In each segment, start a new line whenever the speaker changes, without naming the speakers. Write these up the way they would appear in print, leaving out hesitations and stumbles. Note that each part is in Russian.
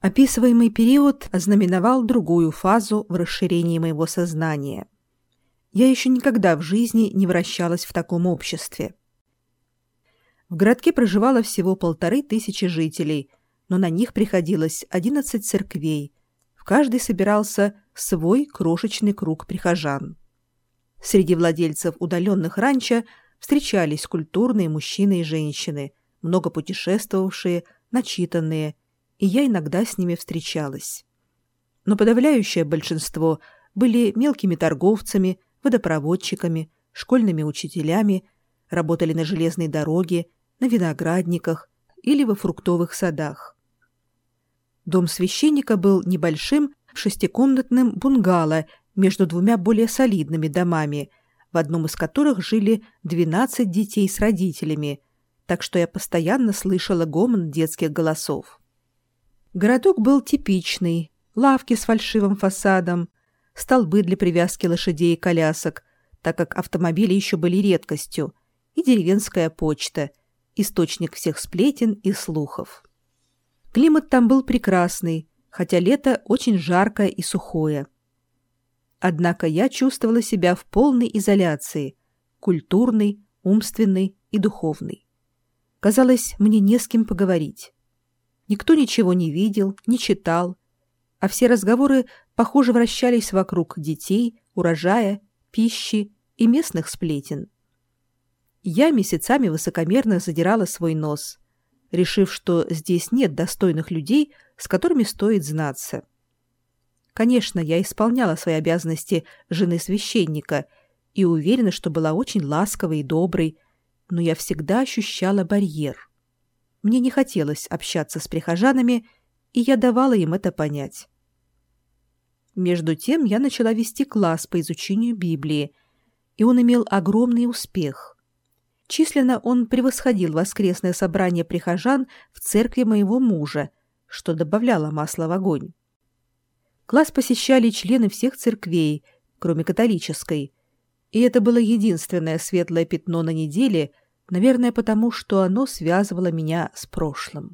Описываемый период ознаменовал другую фазу в расширении моего сознания. Я еще никогда в жизни не вращалась в таком обществе. В городке проживало всего 1500 жителей, но на них приходилось 11 церквей. В каждой собирался свой крошечный круг прихожан. Среди владельцев удаленных ранчо встречались культурные мужчины и женщины, много путешествовавшие, начитанные, и я иногда с ними встречалась. Но подавляющее большинство были мелкими торговцами, водопроводчиками, школьными учителями, работали на железной дороге, на виноградниках или во фруктовых садах. Дом священника был небольшим шестикомнатным бунгало между двумя более солидными домами, в одном из которых жили 12 детей с родителями, так что я постоянно слышала гомон детских голосов. Городок был типичный: лавки с фальшивым фасадом, столбы для привязки лошадей и колясок, так как автомобили еще были редкостью, и деревенская почта, источник всех сплетен и слухов. Климат там был прекрасный, хотя лето очень жаркое и сухое. Однако я чувствовала себя в полной изоляции, культурной, умственной и духовной. Казалось, мне не с кем поговорить. Никто ничего не видел, не читал, а все разговоры, похоже, вращались вокруг детей, урожая, пищи и местных сплетен. Я месяцами высокомерно задирала свой нос, решив, что здесь нет достойных людей, с которыми стоит знаться. Конечно, я исполняла свои обязанности жены священника и уверена, что была очень ласковой и доброй, но я всегда ощущала барьер. Мне не хотелось общаться с прихожанами, и я давала им это понять. Между тем я начала вести класс по изучению Библии, и он имел огромный успех. Численно он превосходил воскресное собрание прихожан в церкви моего мужа, что добавляло масла в огонь. Класс посещали члены всех церквей, кроме католической, и это было единственное светлое пятно на неделе, наверное, потому что оно связывало меня с прошлым.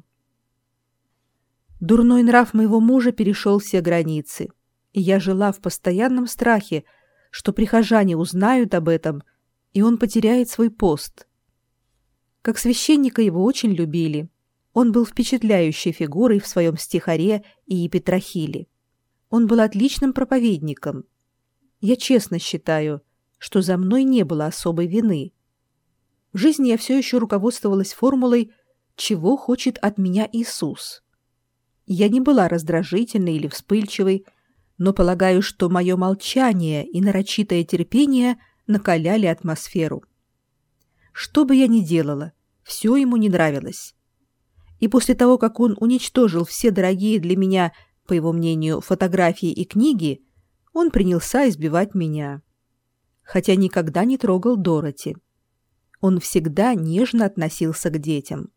Дурной нрав моего мужа перешел все границы, и я жила в постоянном страхе, что прихожане узнают об этом, и он потеряет свой пост. Как священника его очень любили. Он был впечатляющей фигурой в своем стихаре и епитрахиле. Он был отличным проповедником. Я честно считаю, что за мной не было особой вины. В жизни я все еще руководствовалась формулой «чего хочет от меня Иисус?». Я не была раздражительной или вспыльчивой, но полагаю, что мое молчание и нарочитое терпение накаляли атмосферу. Что бы я ни делала, все ему не нравилось. И после того, как он уничтожил все дорогие для меня, по его мнению, фотографии и книги, он принялся избивать меня. Хотя никогда не трогал Дороти. Он всегда нежно относился к детям.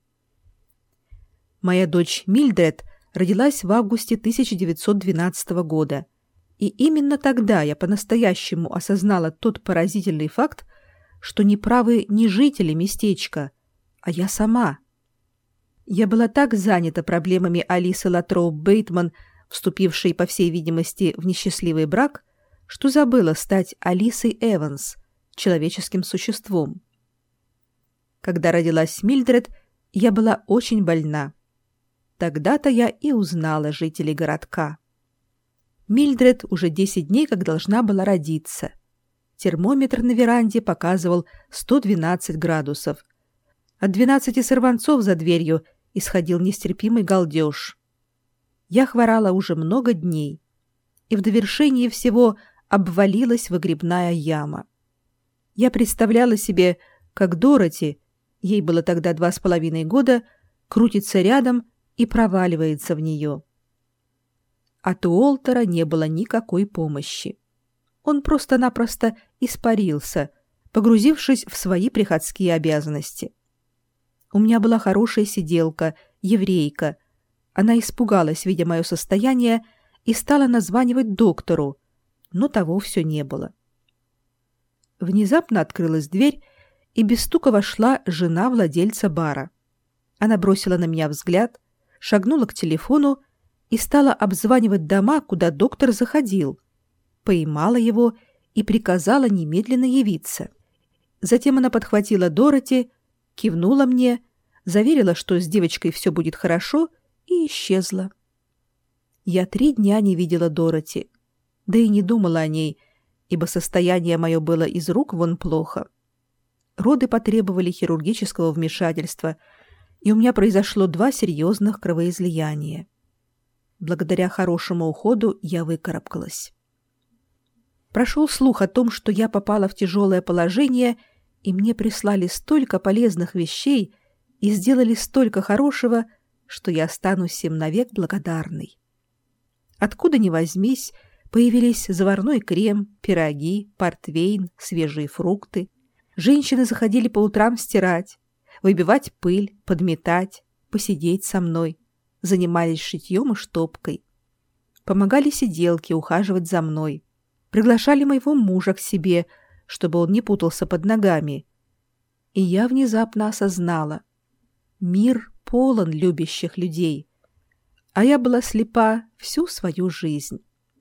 Моя дочь Мильдред родилась в августе 1912 года, и именно тогда я по-настоящему осознала тот поразительный факт, что неправы не жители местечка, а я сама. Я была так занята проблемами Алисы Латроуп Бейтман, вступившей, по всей видимости, в несчастливый брак, что забыла стать Алисой Эванс, человеческим существом. Когда родилась Мильдред, я была очень больна. Тогда-то я и узнала жителей городка. Мильдред уже 10 дней как должна была родиться. Термометр на веранде показывал 112 градусов. От 12 сорванцов за дверью исходил нестерпимый галдеж. Я хворала уже много дней, и в довершении всего обвалилась выгребная яма. Я представляла себе, как Дороти, ей было тогда 2,5 года, крутится рядом и проваливается в нее. От Уолтера не было никакой помощи. Он просто-напросто испарился, погрузившись в свои приходские обязанности. У меня была хорошая сиделка, еврейка. Она испугалась, видя мое состояние, и стала названивать доктору, но того все не было. Внезапно открылась дверь, и без стука вошла жена владельца бара. Она бросила на меня взгляд, шагнула к телефону и стала обзванивать дома, куда доктор заходил. Поймала его и приказала немедленно явиться. Затем она подхватила Дороти, кивнула мне, заверила, что с девочкой все будет хорошо, и исчезла. Я 3 дня не видела Дороти, да и не думала о ней, ибо состояние мое было из рук вон плохо. Роды потребовали хирургического вмешательства, и у меня произошло 2 серьезных кровоизлияния. Благодаря хорошему уходу я выкарабкалась. Прошел слух о том, что я попала в тяжелое положение, и мне прислали столько полезных вещей и сделали столько хорошего, что я останусь им навек благодарной. Откуда ни возьмись, появились заварной крем, пироги, портвейн, свежие фрукты. Женщины заходили по утрам стирать, выбивать пыль, подметать, посидеть со мной, занимались шитьем и штопкой. Помогали сиделке ухаживать за мной, приглашали моего мужа к себе, чтобы он не путался под ногами. И я внезапно осознала: мир полон любящих людей, а я была слепа всю свою жизнь.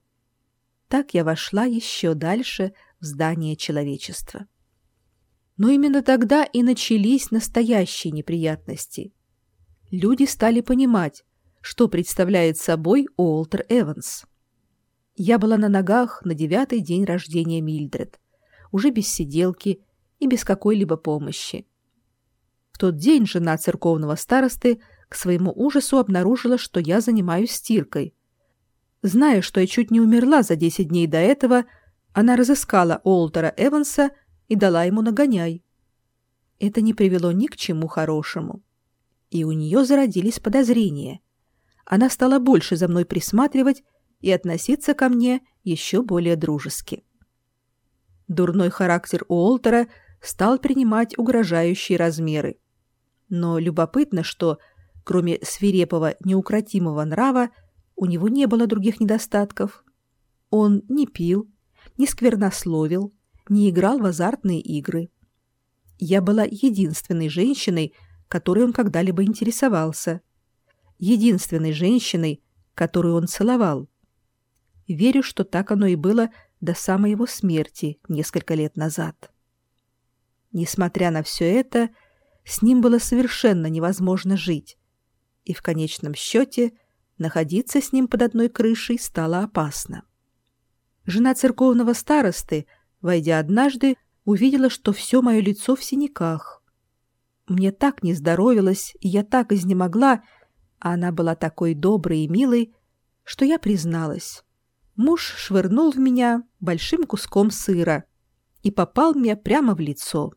Так я вошла еще дальше в здание человечества. Но именно тогда и начались настоящие неприятности. Люди стали понимать, что представляет собой Уолтер Эванс. Я была на ногах на 9-й день рождения Милдред, уже без сиделки и без какой-либо помощи. В тот день жена церковного старосты к своему ужасу обнаружила, что я занимаюсь стиркой. Зная, что я чуть не умерла за 10 дней до этого, она разыскала Уолтера Эванса и дала ему нагоняй. Это не привело ни к чему хорошему. И у нее зародились подозрения. Она стала больше за мной присматривать и относиться ко мне еще более дружески. Дурной характер Уолтера стал принимать угрожающие размеры. Но любопытно, что, кроме свирепого, неукротимого нрава, у него не было других недостатков. Он не пил, не сквернословил, не играл в азартные игры. Я была единственной женщиной, которой он когда-либо интересовался. Единственной женщиной, которую он целовал. Верю, что так оно и было до самой его смерти несколько лет назад. Несмотря на все это, с ним было совершенно невозможно жить, и в конечном счете находиться с ним под одной крышей стало опасно. Жена церковного старосты, войдя однажды, увидела, что все мое лицо в синяках. Мне так не здоровилось, и я так изнемогла, а она была такой доброй и милой, что я призналась. Муж швырнул в меня большим куском сыра и попал мне прямо в лицо.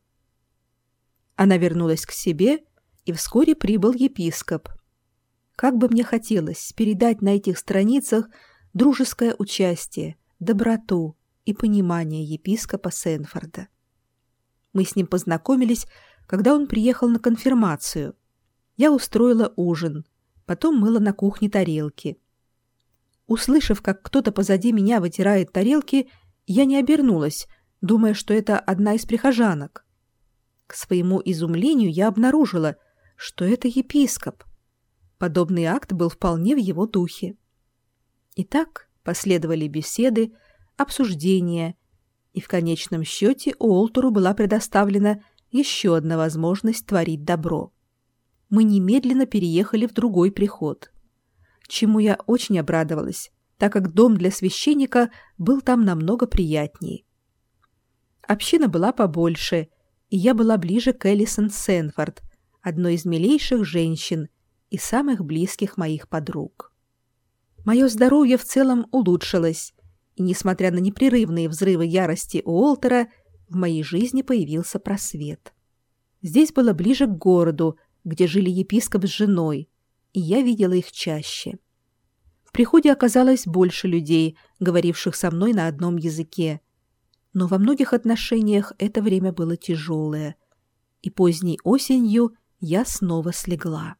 Она вернулась к себе, и вскоре прибыл епископ. Как бы мне хотелось передать на этих страницах дружеское участие, доброту и понимание епископа Сенфорда. Мы с ним познакомились, когда он приехал на конфирмацию. Я устроила ужин, потом мыла на кухне тарелки. Услышав, как кто-то позади меня вытирает тарелки, я не обернулась, думая, что это одна из прихожанок. К своему изумлению я обнаружила, что это епископ. Подобный акт был вполне в его духе. Итак, последовали беседы, обсуждения, и в конечном счете Уолтеру была предоставлена еще одна возможность творить добро. Мы немедленно переехали в другой приход, чему я очень обрадовалась, так как дом для священника был там намного приятнее. Община была побольше, и я была ближе к Элисон Сенфорд, одной из милейших женщин и самых близких моих подруг. Мое здоровье в целом улучшилось, и, несмотря на непрерывные взрывы ярости Уолтера, в моей жизни появился просвет. Здесь было ближе к городу, где жили епископ с женой, и я видела их чаще. В приходе оказалось больше людей, говоривших со мной на одном языке, но во многих отношениях это время было тяжелое, и поздней осенью я снова слегла.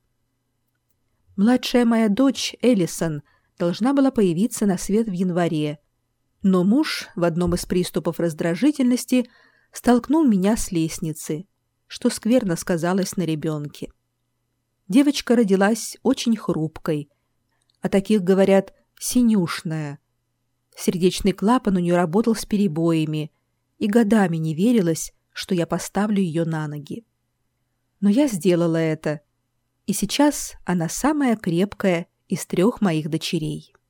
Младшая моя дочь, Элисон, должна была появиться на свет в январе, но муж в одном из приступов раздражительности столкнул меня с лестницы, что скверно сказалось на ребенке. Девочка родилась очень хрупкой. О таких говорят «синюшная». Сердечный клапан у нее работал с перебоями, и годами не верилось, что я поставлю ее на ноги. Но я сделала это, и сейчас она самая крепкая из 3 моих дочерей.